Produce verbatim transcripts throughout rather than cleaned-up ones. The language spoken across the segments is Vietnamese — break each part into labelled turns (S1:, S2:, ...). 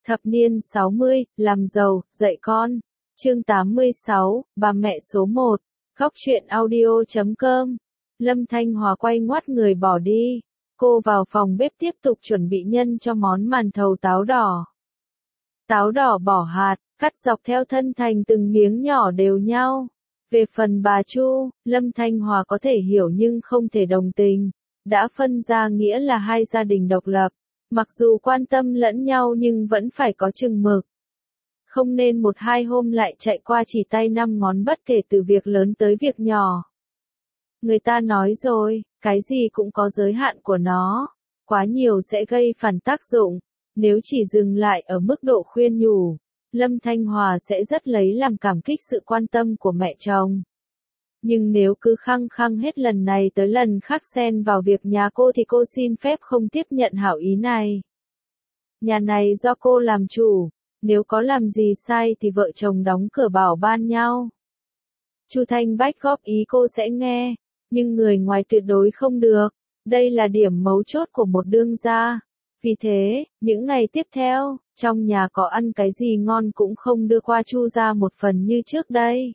S1: Thập niên sáu mươi, làm giàu, dạy con. Chương tám mươi sáu, bà mẹ số một. Góc truyện audio chấm com. Lâm Thanh Hòa quay ngoắt người bỏ đi. Cô vào phòng bếp tiếp tục chuẩn bị nhân cho món màn thầu táo đỏ. Táo đỏ bỏ hạt, cắt dọc theo thân thành từng miếng nhỏ đều nhau. Về phần bà Chu, Lâm Thanh Hòa có thể hiểu nhưng không thể đồng tình. Đã phân ra nghĩa là hai gia đình độc lập. Mặc dù quan tâm lẫn nhau nhưng vẫn phải có chừng mực. Không nên một hai hôm lại chạy qua chỉ tay năm ngón bất kể từ việc lớn tới việc nhỏ. Người ta nói rồi, cái gì cũng có giới hạn của nó. Quá nhiều sẽ gây phản tác dụng. Nếu chỉ dừng lại ở mức độ khuyên nhủ, Lâm Thanh Hòa sẽ rất lấy làm cảm kích sự quan tâm của mẹ chồng. Nhưng nếu cứ khăng khăng hết lần này tới lần khác xen vào việc nhà cô thì cô xin phép không tiếp nhận hảo ý này. Nhà này do cô làm chủ, nếu có làm gì sai thì vợ chồng đóng cửa bảo ban nhau. Chu Thanh Bách góp ý cô sẽ nghe, nhưng người ngoài tuyệt đối không được. Đây là điểm mấu chốt của một đương gia. Vì thế, những ngày tiếp theo, trong nhà có ăn cái gì ngon cũng không đưa qua Chu ra một phần như trước đây.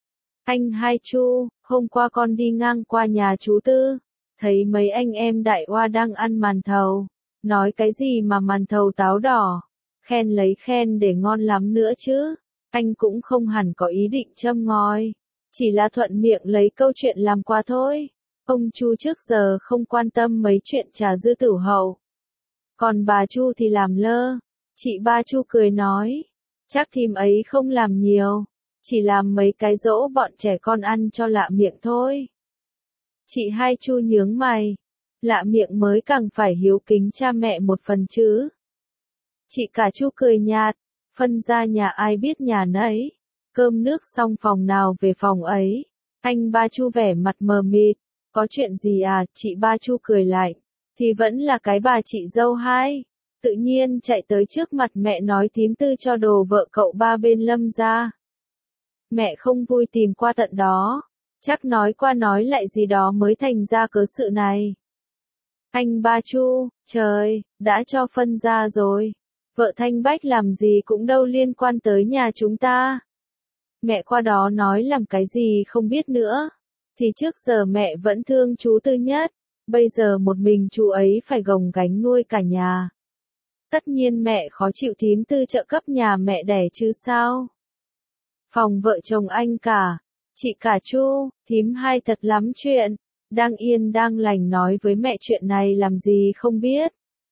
S1: Anh hai Chu, hôm qua con đi ngang qua nhà chú Tư, thấy mấy anh em đại oa đang ăn màn thầu, nói cái gì mà màn thầu táo đỏ, khen lấy khen để ngon lắm nữa chứ, anh cũng không hẳn có ý định châm ngòi, chỉ là thuận miệng lấy câu chuyện làm qua thôi. Ông Chu trước giờ không quan tâm mấy chuyện trà dư tử hậu. Còn bà Chu thì làm lơ. Chị ba Chu cười nói, chắc thím ấy không làm nhiều, chỉ làm mấy cái dỗ bọn trẻ con ăn cho lạ miệng thôi. Chị hai Chu nhướng mày, lạ miệng mới càng phải hiếu kính cha mẹ một phần chứ. Chị cả Chu cười nhạt, phân ra nhà ai biết nhà nấy, cơm nước xong phòng nào về phòng ấy. Anh ba Chu vẻ mặt mờ mịt, có chuyện gì à? Chị ba Chu cười lại, thì vẫn là cái bà chị dâu hai. Tự nhiên chạy tới trước mặt mẹ nói thím Tư cho đồ vợ cậu ba bên Lâm ra. Mẹ không vui tìm qua tận đó, chắc nói qua nói lại gì đó mới thành ra cớ sự này. Anh ba Chu, trời, đã cho phân ra rồi. Vợ Thanh Bách làm gì cũng đâu liên quan tới nhà chúng ta. Mẹ qua đó nói làm cái gì không biết nữa. Thì trước giờ mẹ vẫn thương chú Tư nhất, bây giờ một mình chú ấy phải gồng gánh nuôi cả nhà. Tất nhiên mẹ khó chịu thím Tư trợ cấp nhà mẹ đẻ chứ sao. Phòng vợ chồng anh cả, chị cả Chu, thím hai thật lắm chuyện, đang yên đang lành nói với mẹ chuyện này làm gì không biết.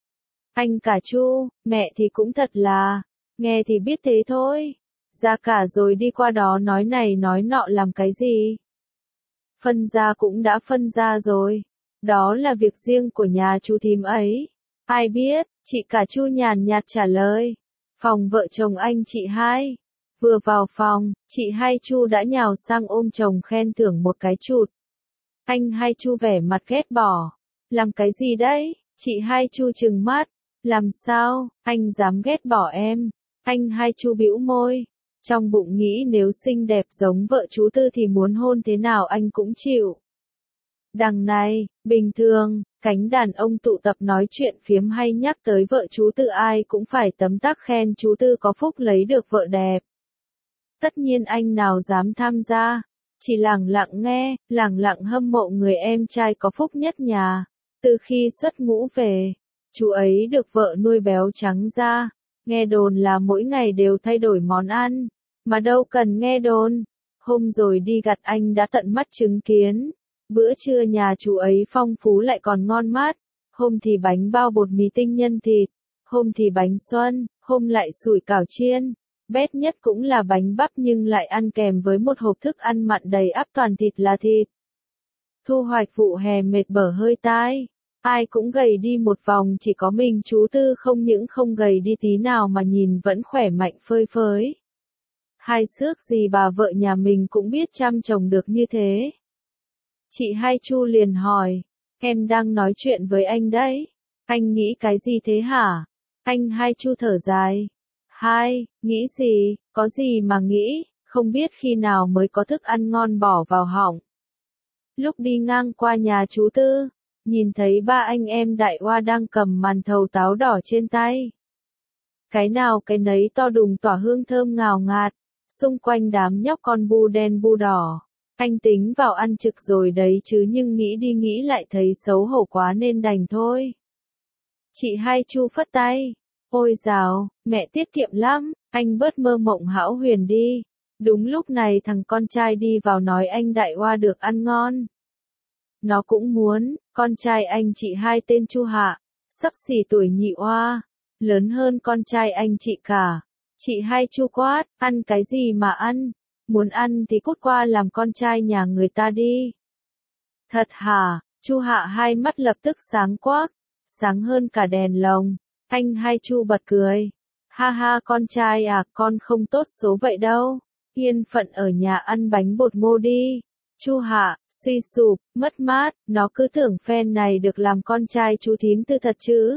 S1: Anh cả Chu, mẹ thì cũng thật là, nghe thì biết thế thôi, ra cả rồi đi qua đó nói này nói nọ làm cái gì. Phân ra cũng đã phân ra rồi, đó là việc riêng của nhà chú thím ấy, ai biết, chị cả Chu nhàn nhạt trả lời. Phòng vợ chồng anh chị hai. Vừa vào phòng, chị hai Chu đã nhào sang ôm chồng khen thưởng một cái chụt. Anh hai Chu vẻ mặt ghét bỏ. Làm cái gì đấy? Chị hai Chu trừng mắt. Làm sao, anh dám ghét bỏ em? Anh hai Chu bĩu môi. Trong bụng nghĩ nếu xinh đẹp giống vợ chú Tư thì muốn hôn thế nào anh cũng chịu. Đằng này, bình thường, cánh đàn ông tụ tập nói chuyện phiếm hay nhắc tới vợ chú Tư ai cũng phải tấm tắc khen chú Tư có phúc lấy được vợ đẹp. Tất nhiên anh nào dám tham gia, chỉ lẳng lặng nghe, lẳng lặng hâm mộ người em trai có phúc nhất nhà. Từ khi xuất ngũ về, chú ấy được vợ nuôi béo trắng ra, nghe đồn là mỗi ngày đều thay đổi món ăn, mà đâu cần nghe đồn. Hôm rồi đi gặt anh đã tận mắt chứng kiến, bữa trưa nhà chú ấy phong phú lại còn ngon mát, hôm thì bánh bao bột mì tinh nhân thịt, hôm thì bánh xuân, hôm lại sủi cảo chiên. Bét nhất cũng là bánh bắp nhưng lại ăn kèm với một hộp thức ăn mặn đầy ắp toàn thịt là thịt. Thu hoạch vụ hè mệt bở hơi tai, ai cũng gầy đi một vòng, chỉ có mình chú Tư không những không gầy đi tí nào mà nhìn vẫn khỏe mạnh phơi phới. Hai xước gì bà vợ nhà mình cũng biết chăm chồng được như thế. Chị hai Chu liền hỏi, em đang nói chuyện với anh đấy, anh nghĩ cái gì thế hả? Anh hai Chu thở dài. Hai, nghĩ gì, có gì mà nghĩ, không biết khi nào mới có thức ăn ngon bỏ vào họng. Lúc đi ngang qua nhà chú Tư, nhìn thấy ba anh em đại oa đang cầm màn thầu táo đỏ trên tay. Cái nào cái nấy to đùng tỏa hương thơm ngào ngạt, xung quanh đám nhóc con bu đen bu đỏ. Anh tính vào ăn trực rồi đấy chứ nhưng nghĩ đi nghĩ lại thấy xấu hổ quá nên đành thôi. Chị Hai Chu phất tay. Ôi dào, mẹ tiết kiệm lắm, anh bớt mơ mộng hão huyền đi. Đúng lúc này thằng con trai đi vào nói anh Đại Oa được ăn ngon. Nó cũng muốn, con trai anh chị Hai tên Chu Hạ, sắp xỉ tuổi nhị oa, lớn hơn con trai anh chị cả. Chị Hai Chu quát, ăn cái gì mà ăn, muốn ăn thì cút qua làm con trai nhà người ta đi. Thật hả? Chu Hạ hai mắt lập tức sáng quắc, sáng hơn cả đèn lồng. Anh Hai Chu bật cười. Ha ha con trai à, con không tốt số vậy đâu. Yên phận ở nhà ăn bánh bột ngô đi. Chu Hạ, suy sụp, mất mát, nó cứ tưởng phen này được làm con trai chú thím tư thật chứ.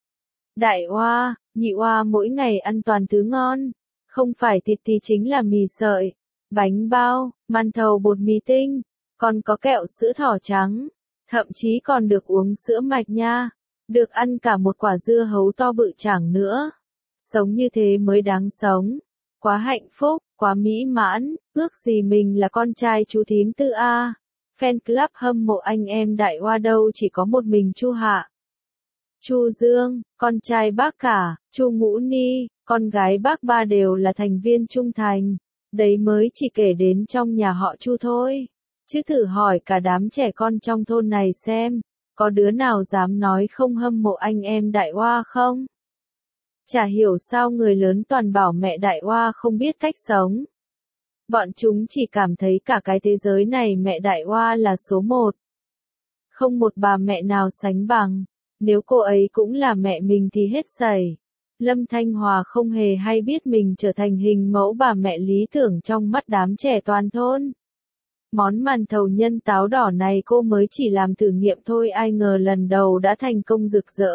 S1: Đại oa, nhị oa mỗi ngày ăn toàn thứ ngon. Không phải thịt thì chính là mì sợi, bánh bao, màn thầu bột mì tinh, còn có kẹo sữa thỏ trắng. Thậm chí còn được uống sữa mạch nha. Được ăn cả một quả dưa hấu to bự chảng nữa. Sống như thế mới đáng sống. Quá hạnh phúc, quá mỹ mãn, ước gì mình là con trai chú thím Tư A. Fan club hâm mộ anh em Đại Oa đâu chỉ có một mình Chu Hạ. Chu Dương, con trai bác cả, Chu Ngũ Ni, con gái bác ba đều là thành viên trung thành. Đấy mới chỉ kể đến trong nhà họ Chu thôi. Chứ thử hỏi cả đám trẻ con trong thôn này xem, có đứa nào dám nói không hâm mộ anh em Đại Oa không? Chả hiểu sao người lớn toàn bảo mẹ Đại Oa không biết cách sống. Bọn chúng chỉ cảm thấy cả cái thế giới này mẹ Đại Oa là số một. Không một bà mẹ nào sánh bằng. Nếu cô ấy cũng là mẹ mình thì hết sảy. Lâm Thanh Hòa không hề hay biết mình trở thành hình mẫu bà mẹ lý tưởng trong mắt đám trẻ toàn thôn. Món màn thầu nhân táo đỏ này cô mới chỉ làm thử nghiệm thôi, ai ngờ lần đầu đã thành công rực rỡ.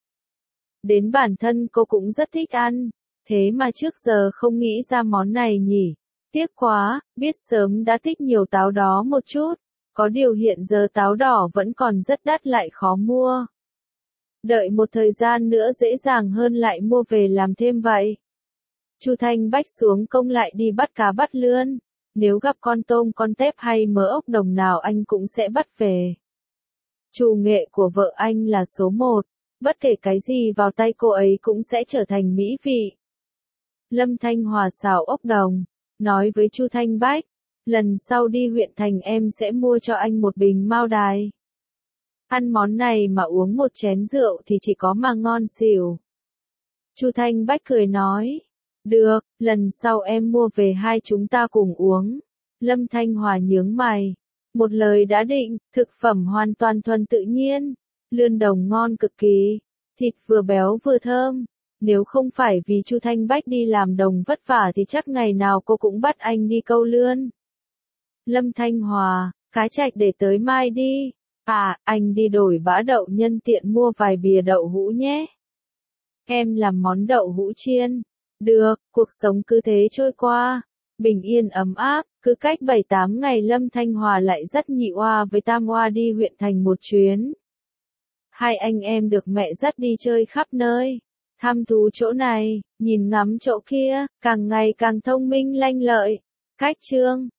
S1: Đến bản thân cô cũng rất thích ăn, thế mà trước giờ không nghĩ ra món này nhỉ. Tiếc quá, biết sớm đã thích nhiều táo đó một chút. Có điều hiện giờ táo đỏ vẫn còn rất đắt lại khó mua. Đợi một thời gian nữa dễ dàng hơn lại mua về làm thêm vậy. Chu Thanh Bách xuống công lại đi bắt cá bắt lươn. Nếu gặp con tôm con tép hay mớ ốc đồng nào anh cũng sẽ bắt về. Chủ nghệ của vợ anh là số một. Bất kể cái gì vào tay cô ấy cũng sẽ trở thành mỹ vị. Lâm Thanh Hòa xào ốc đồng, nói với Chu Thanh Bách, lần sau đi huyện thành em sẽ mua cho anh một bình Mao Đài. Ăn món này mà uống một chén rượu thì chỉ có mà ngon xỉu. Chu Thanh Bách cười nói, được, lần sau em mua về hai chúng ta cùng uống. Lâm Thanh Hòa nhướng mày, một lời đã định, thực phẩm hoàn toàn thuần tự nhiên. Lươn đồng ngon cực kỳ, thịt vừa béo vừa thơm. Nếu không phải vì Chu Thanh Bách đi làm đồng vất vả thì chắc ngày nào cô cũng bắt anh đi câu lươn. Lâm Thanh Hòa, cá trạch để tới mai đi. À, anh đi đổi bã đậu nhân tiện mua vài bìa đậu hũ nhé. Em làm món đậu hũ chiên. Được, cuộc sống cứ thế trôi qua. Bình yên ấm áp, cứ cách bảy tám ngày Lâm Thanh Hòa lại dắt nhị oa với tam oa đi huyện thành một chuyến. Hai anh em được mẹ dắt đi chơi khắp nơi. Thăm thú chỗ này, nhìn ngắm chỗ kia, càng ngày càng thông minh lanh lợi. Cách chương